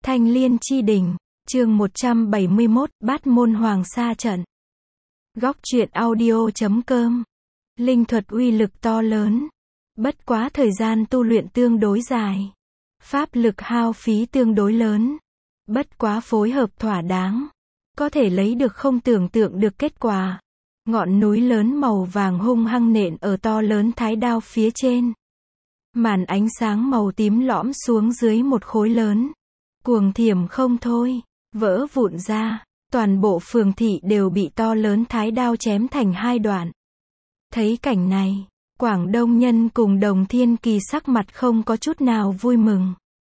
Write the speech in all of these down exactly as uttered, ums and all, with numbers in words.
Thanh Liên Chi Đỉnh, chương một trăm bảy mươi mốt, Bát Môn Hoàng Sa Trận. Góc truyện audio chấm com. Linh thuật uy lực to lớn. Bất quá thời gian tu luyện tương đối dài. Pháp lực hao phí tương đối lớn. Bất quá phối hợp thỏa đáng. Có thể lấy được không tưởng tượng được kết quả. Ngọn núi lớn màu vàng hung hăng nện ở to lớn thái đao phía trên. Màn ánh sáng màu tím lõm xuống dưới một khối lớn. Cuồng thiểm không thôi, vỡ vụn ra, toàn bộ phường thị đều bị to lớn thái đao chém thành hai đoạn. Thấy cảnh này, Quảng Đông Nhân cùng Đồng Thiên Kỳ sắc mặt không có chút nào vui mừng.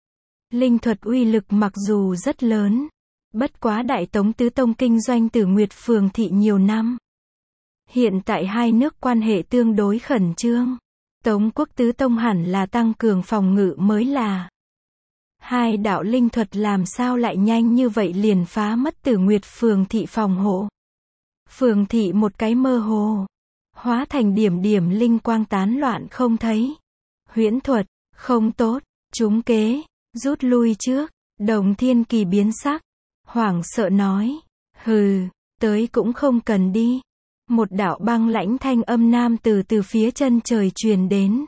Linh thuật uy lực mặc dù rất lớn, bất quá Đại Tống Tứ Tông kinh doanh Tử Nguyệt phường thị nhiều năm. Hiện tại hai nước quan hệ tương đối khẩn trương, Tống Quốc Tứ Tông hẳn là tăng cường phòng ngự mới là. Hai đạo linh thuật làm sao lại nhanh như vậy liền phá mất Tử Nguyệt phường thị phòng hộ. Phường thị một cái mơ hồ, hóa thành điểm điểm linh quang tán loạn không thấy. Huyễn thuật, không tốt, trúng kế, rút lui trước. Đồng Thiên Kỳ biến sắc, hoảng sợ nói, hừ, tới cũng không cần đi. Một đạo băng lãnh thanh âm nam từ từ phía chân trời truyền đến.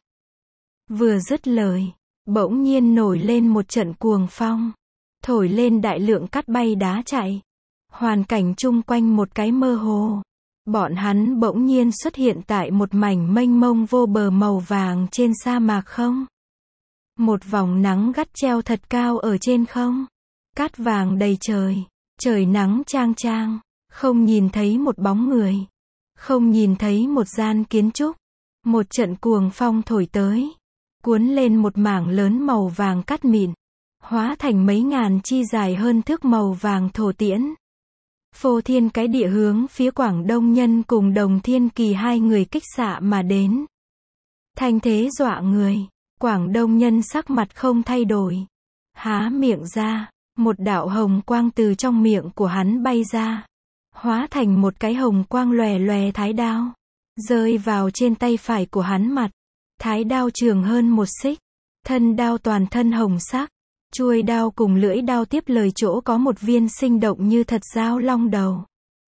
Vừa dứt lời, bỗng nhiên nổi lên một trận cuồng phong, thổi lên đại lượng cát bay đá chạy. Hoàn cảnh chung quanh một cái mơ hồ. Bọn hắn bỗng nhiên xuất hiện tại một mảnh mênh mông vô bờ màu vàng trên sa mạc không. Một vòng nắng gắt treo thật cao ở trên không. Cát vàng đầy trời, trời nắng chang chang, không nhìn thấy một bóng người, không nhìn thấy một gian kiến trúc. Một trận cuồng phong thổi tới, cuốn lên một mảng lớn màu vàng cát mịn, hóa thành mấy ngàn chi dài hơn thước màu vàng thổ tiễn. Phô thiên cái địa hướng phía Quảng Đông Nhân cùng Đồng Thiên Kỳ hai người kích xạ mà đến. Thanh thế dọa người, Quảng Đông Nhân sắc mặt không thay đổi. Há miệng ra, một đạo hồng quang từ trong miệng của hắn bay ra. Hóa thành một cái hồng quang lòe lòe thái đao. Rơi vào trên tay phải của hắn mặt. Thái đao trường hơn một xích. Thân đao toàn thân hồng sắc. Chuôi đao cùng lưỡi đao tiếp lời chỗ có một viên sinh động như thật dao long đầu.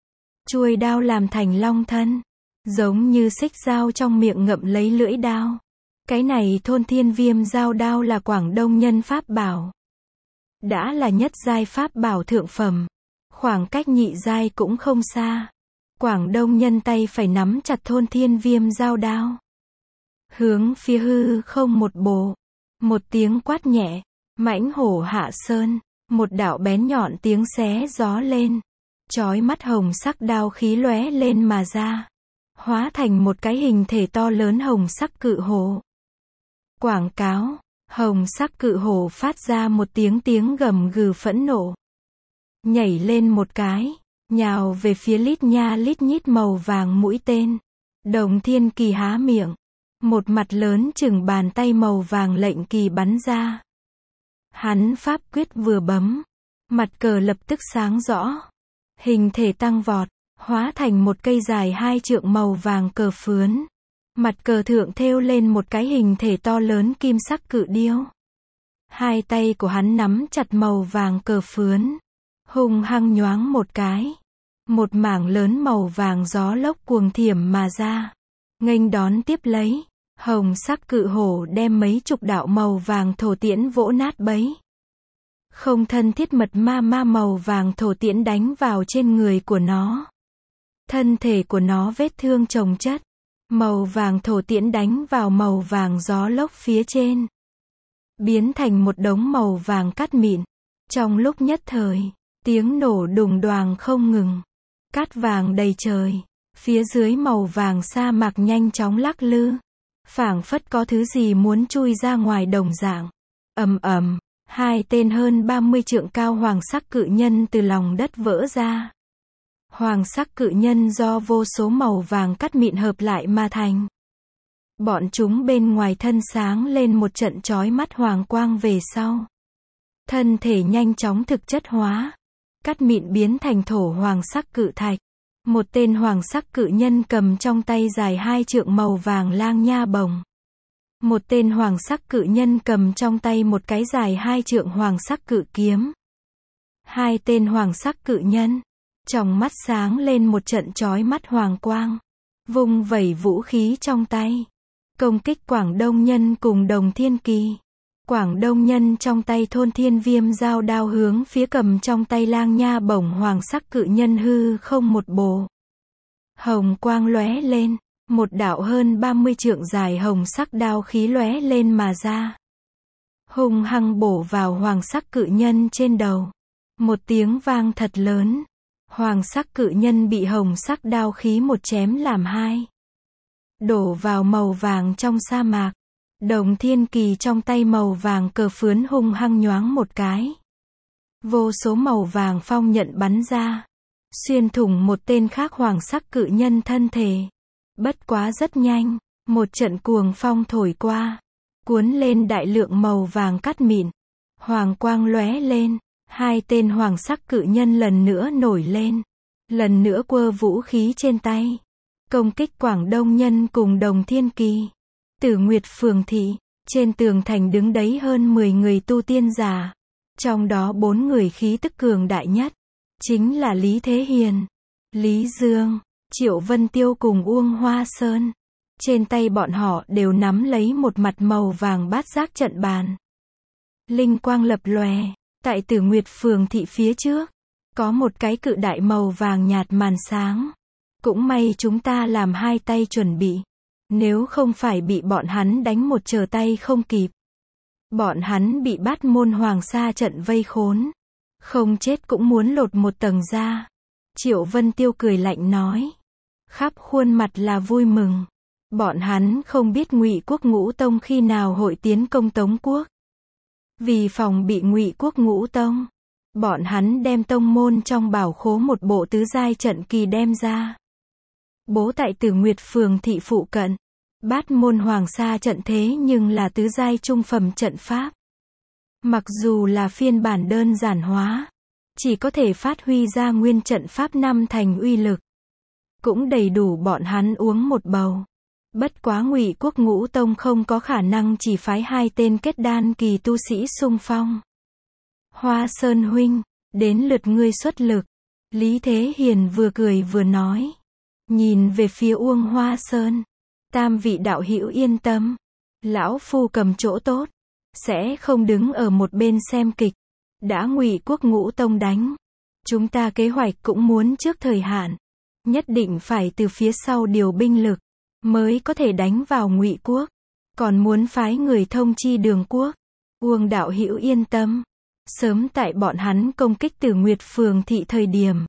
Chuôi đao làm thành long thân. Giống như xích dao trong miệng ngậm lấy lưỡi đao. Cái này thôn thiên viêm dao đao là Quảng Đông Nhân pháp bảo. Đã là nhất giai pháp bảo thượng phẩm. Khoảng cách nhị giai cũng không xa. Quảng Đông Nhân tay phải nắm chặt thôn thiên viêm dao đao. Hướng phía hư không một bộ. Một tiếng quát nhẹ. Mãnh hổ hạ sơn. Một đạo bén nhọn tiếng xé gió lên. Chói mắt hồng sắc đao khí lóe lên mà ra. Hóa thành một cái hình thể to lớn hồng sắc cự hổ. Quảng cáo. Hồng sắc cự hổ phát ra một tiếng tiếng gầm gừ phẫn nộ. Nhảy lên một cái. Nhào về phía lít nha lít nhít màu vàng mũi tên. Đồng Thiên Kỳ há miệng. Một mặt lớn chừng bàn tay màu vàng lệnh kỳ bắn ra. Hắn pháp quyết vừa bấm. Mặt cờ lập tức sáng rõ. Hình thể tăng vọt. Hóa thành một cây dài hai trượng màu vàng cờ phướn. Mặt cờ thượng thêu lên một cái hình thể to lớn kim sắc cự điêu. Hai tay của hắn nắm chặt màu vàng cờ phướn. Hung hăng nhoáng một cái. Một mảng lớn màu vàng gió lốc cuồng thiểm mà ra. Nghênh đón tiếp lấy. Hồng sắc cự hổ đem mấy chục đạo màu vàng thổ tiễn vỗ nát bấy. Không thân thiết mật ma ma màu vàng thổ tiễn đánh vào trên người của nó. Thân thể của nó vết thương chồng chất. Màu vàng thổ tiễn đánh vào màu vàng gió lốc phía trên. Biến thành một đống màu vàng cát mịn. Trong lúc nhất thời, tiếng nổ đùng đoàng không ngừng. Cát vàng đầy trời. Phía dưới màu vàng sa mạc nhanh chóng lắc lư. Phảng phất có thứ gì muốn chui ra ngoài đồng dạng. Ầm ầm, hai tên hơn ba mươi trượng cao hoàng sắc cự nhân từ lòng đất vỡ ra. Hoàng sắc cự nhân do vô số màu vàng cát mịn hợp lại mà thành. Bọn chúng bên ngoài thân sáng lên một trận chói mắt hoàng quang về sau. Thân thể nhanh chóng thực chất hóa. Cát mịn biến thành thổ hoàng sắc cự thạch. Một tên hoàng sắc cự nhân cầm trong tay dài hai trượng màu vàng lang nha bồng. Một tên hoàng sắc cự nhân cầm trong tay một cái dài hai trượng hoàng sắc cự kiếm. Hai tên hoàng sắc cự nhân, trong mắt sáng lên một trận chói mắt hoàng quang, vung vẩy vũ khí trong tay, công kích Quảng Đông Nhân cùng Đồng Thiên Kỳ. Quảng Đông Nhân trong tay Thôn Thiên Viêm giao đao hướng phía cầm trong tay Lang Nha Bổng hoàng sắc cự nhân hư không một bổ. Hồng quang lóe lên, một đạo hơn ba mươi trượng dài hồng sắc đao khí lóe lên mà ra. Hung hăng bổ vào hoàng sắc cự nhân trên đầu. Một tiếng vang thật lớn. Hoàng sắc cự nhân bị hồng sắc đao khí một chém làm hai. Đổ vào màu vàng trong sa mạc. Đồng Thiên Kỳ trong tay màu vàng cờ phướn hung hăng nhoáng một cái. Vô số màu vàng phong nhận bắn ra. Xuyên thủng một tên khác hoàng sắc cự nhân thân thể. Bất quá rất nhanh, một trận cuồng phong thổi qua. Cuốn lên đại lượng màu vàng cắt mịn. Hoàng quang lóe lên. Hai tên hoàng sắc cự nhân lần nữa nổi lên. Lần nữa quơ vũ khí trên tay. Công kích Quảng Đông Nhân cùng Đồng Thiên Kỳ. Tử Nguyệt Phường Thị, trên tường thành đứng đấy hơn mười người tu tiên giả. Trong đó bốn người khí tức cường đại nhất. Chính là Lý Thế Hiền, Lý Dương, Triệu Vân Tiêu cùng Uông Hoa Sơn. Trên tay bọn họ đều nắm lấy một mặt màu vàng bát giác trận bàn. Linh quang lập lòe. Tại Tử Nguyệt Phường Thị phía trước, có một cái cự đại màu vàng nhạt màn sáng. Cũng may chúng ta làm hai tay chuẩn bị. Nếu không phải bị bọn hắn đánh một trở tay không kịp. Bọn hắn bị Bát Môn Hoàng Sa trận vây khốn. Không chết cũng muốn lột một tầng ra. Triệu Vân Tiêu cười lạnh nói. Khắp khuôn mặt là vui mừng. Bọn hắn không biết Ngụy Quốc Ngũ Tông khi nào hội tiến công Tống Quốc. Vì phòng bị Ngụy Quốc Ngũ Tông, bọn hắn đem tông môn trong bảo khố một bộ tứ giai trận kỳ đem ra. Bố tại Tử Nguyệt Phường Thị phụ cận. Bát Môn Hoàng Sa trận thế nhưng là tứ giai trung phẩm trận pháp. Mặc dù là phiên bản đơn giản hóa, chỉ có thể phát huy ra nguyên trận pháp năm thành uy lực. Cũng đầy đủ bọn hắn uống một bầu. Bất quá Ngụy Quốc Ngũ Tông không có khả năng chỉ phái hai tên kết đan kỳ tu sĩ xung phong. Hoa Sơn huynh, đến lượt ngươi xuất lực. Lý Thế Hiền vừa cười vừa nói. Nhìn về phía Uông Hoa Sơn. Tam vị đạo hữu yên tâm. Lão phu cầm chỗ tốt. Sẽ không đứng ở một bên xem kịch. Đã Ngụy Quốc Ngũ Tông đánh. Chúng ta kế hoạch cũng muốn trước thời hạn. Nhất định phải từ phía sau điều binh lực. Mới có thể đánh vào Ngụy Quốc. Còn muốn phái người thông chi Đường Quốc. Uông đạo hữu yên tâm. Sớm tại bọn hắn công kích Tử Nguyệt Phường Thị thời điểm.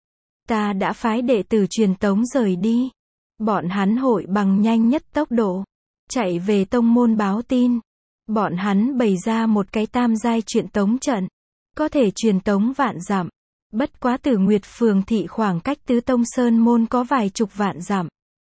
Ta đã phái đệ tử truyền tống rời đi. Bọn hắn hội bằng nhanh nhất tốc độ. Chạy về tông môn báo tin. Bọn hắn bày ra một cái tam giai truyền tống trận. Có thể truyền tống vạn dặm. Bất quá Tử Nguyệt Phường Thị khoảng cách Tứ Tông Sơn Môn có vài chục vạn dặm.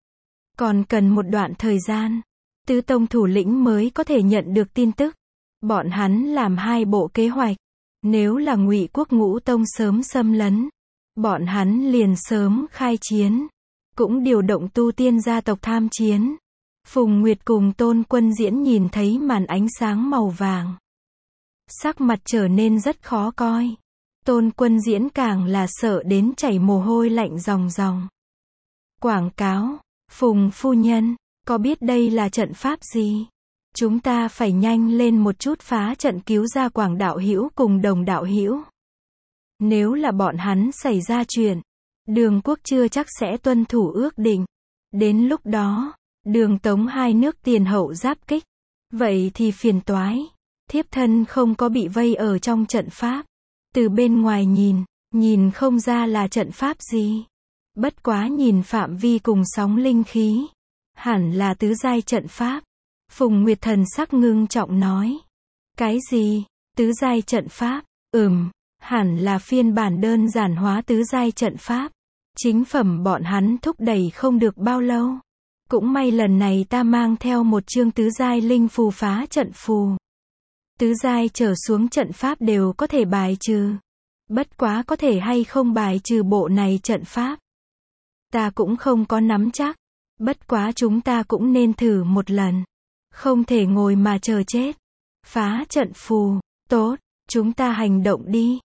Còn cần một đoạn thời gian. Tứ Tông thủ lĩnh mới có thể nhận được tin tức. Bọn hắn làm hai bộ kế hoạch. Nếu là Ngụy Quốc Ngũ Tông sớm xâm lấn. Bọn hắn liền sớm khai chiến. Cũng điều động tu tiên gia tộc tham chiến. Phùng Nguyệt cùng Tôn Quân Diễn nhìn thấy màn ánh sáng màu vàng. Sắc mặt trở nên rất khó coi. Tôn Quân Diễn càng là sợ đến chảy mồ hôi lạnh ròng ròng. Quảng cáo. Phùng phu nhân, có biết đây là trận pháp gì? Chúng ta phải nhanh lên một chút phá trận cứu ra Quảng đạo hữu cùng Đồng đạo hữu. Nếu là bọn hắn xảy ra chuyện, Đường Quốc chưa chắc sẽ tuân thủ ước định. Đến lúc đó, Đường Tống hai nước tiền hậu giáp kích. Vậy thì phiền toái. Thiếp thân không có bị vây ở trong trận pháp. Từ bên ngoài nhìn, nhìn không ra là trận pháp gì. Bất quá nhìn phạm vi cùng sóng linh khí. Hẳn là tứ giai trận pháp. Phùng Nguyệt thần sắc ngưng trọng nói. Cái gì? Tứ giai trận pháp? Ừm, hẳn là phiên bản đơn giản hóa tứ giai trận pháp. Chính phẩm bọn hắn thúc đẩy không được bao lâu. Cũng may lần này ta mang theo một chương tứ giai linh phù phá trận phù. Tứ giai trở xuống trận pháp đều có thể bài trừ. Bất quá có thể hay không bài trừ bộ này trận pháp. Ta cũng không có nắm chắc. Bất quá chúng ta cũng nên thử một lần. Không thể ngồi mà chờ chết. Phá trận phù. Tốt, chúng ta hành động đi.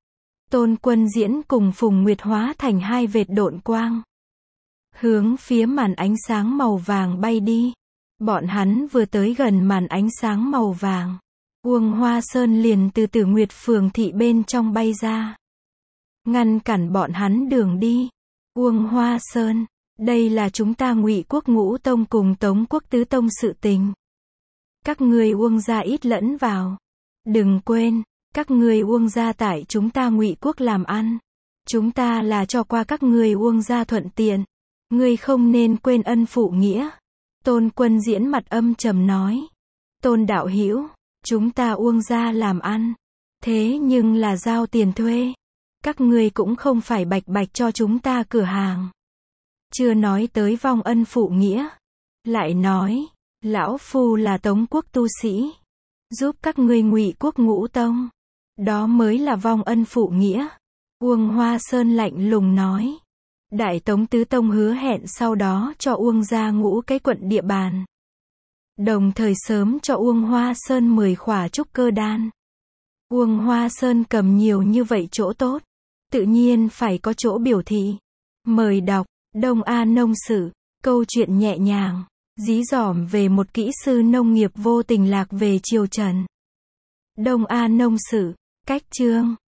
Tôn Quân Diễn cùng Phùng Nguyệt hóa thành hai vệt độn quang, hướng phía màn ánh sáng màu vàng bay đi. Bọn hắn vừa tới gần màn ánh sáng màu vàng, Uông Hoa Sơn liền từ Tử Nguyệt Phường thị bên trong bay ra, ngăn cản bọn hắn đường đi. Uông Hoa Sơn, đây là chúng ta Ngụy Quốc Ngũ Tông cùng Tống Quốc Tứ Tông sự tình. Các ngươi Uông gia ít lẫn vào. Đừng quên, các ngươi Uông gia tại chúng ta Ngụy Quốc làm ăn. Chúng ta là cho qua các ngươi Uông gia thuận tiện. Ngươi không nên quên ân phụ nghĩa. Tôn Quân Diễn mặt âm trầm nói. Tôn đạo hữu, chúng ta Uông gia làm ăn, thế nhưng là giao tiền thuê. Các ngươi cũng không phải bạch bạch cho chúng ta cửa hàng. Chưa nói tới vong ân phụ nghĩa. Lại nói, lão phu là Tống quốc tu sĩ, giúp các ngươi Ngụy Quốc Ngũ Tông. Đó mới là vong ân phụ nghĩa. Uông Hoa Sơn lạnh lùng nói. Đại Tống Tứ Tông hứa hẹn sau đó cho Uông gia ngũ cái quận địa bàn. Đồng thời sớm cho Uông Hoa Sơn mười khỏa trúc cơ đan. Uông Hoa Sơn cầm nhiều như vậy chỗ tốt, tự nhiên phải có chỗ biểu thị. Mời đọc, Đông A Nông Sử, câu chuyện nhẹ nhàng, dí dỏm về một kỹ sư nông nghiệp vô tình lạc về triều Trần. Đông A Nông Sử, cách chương.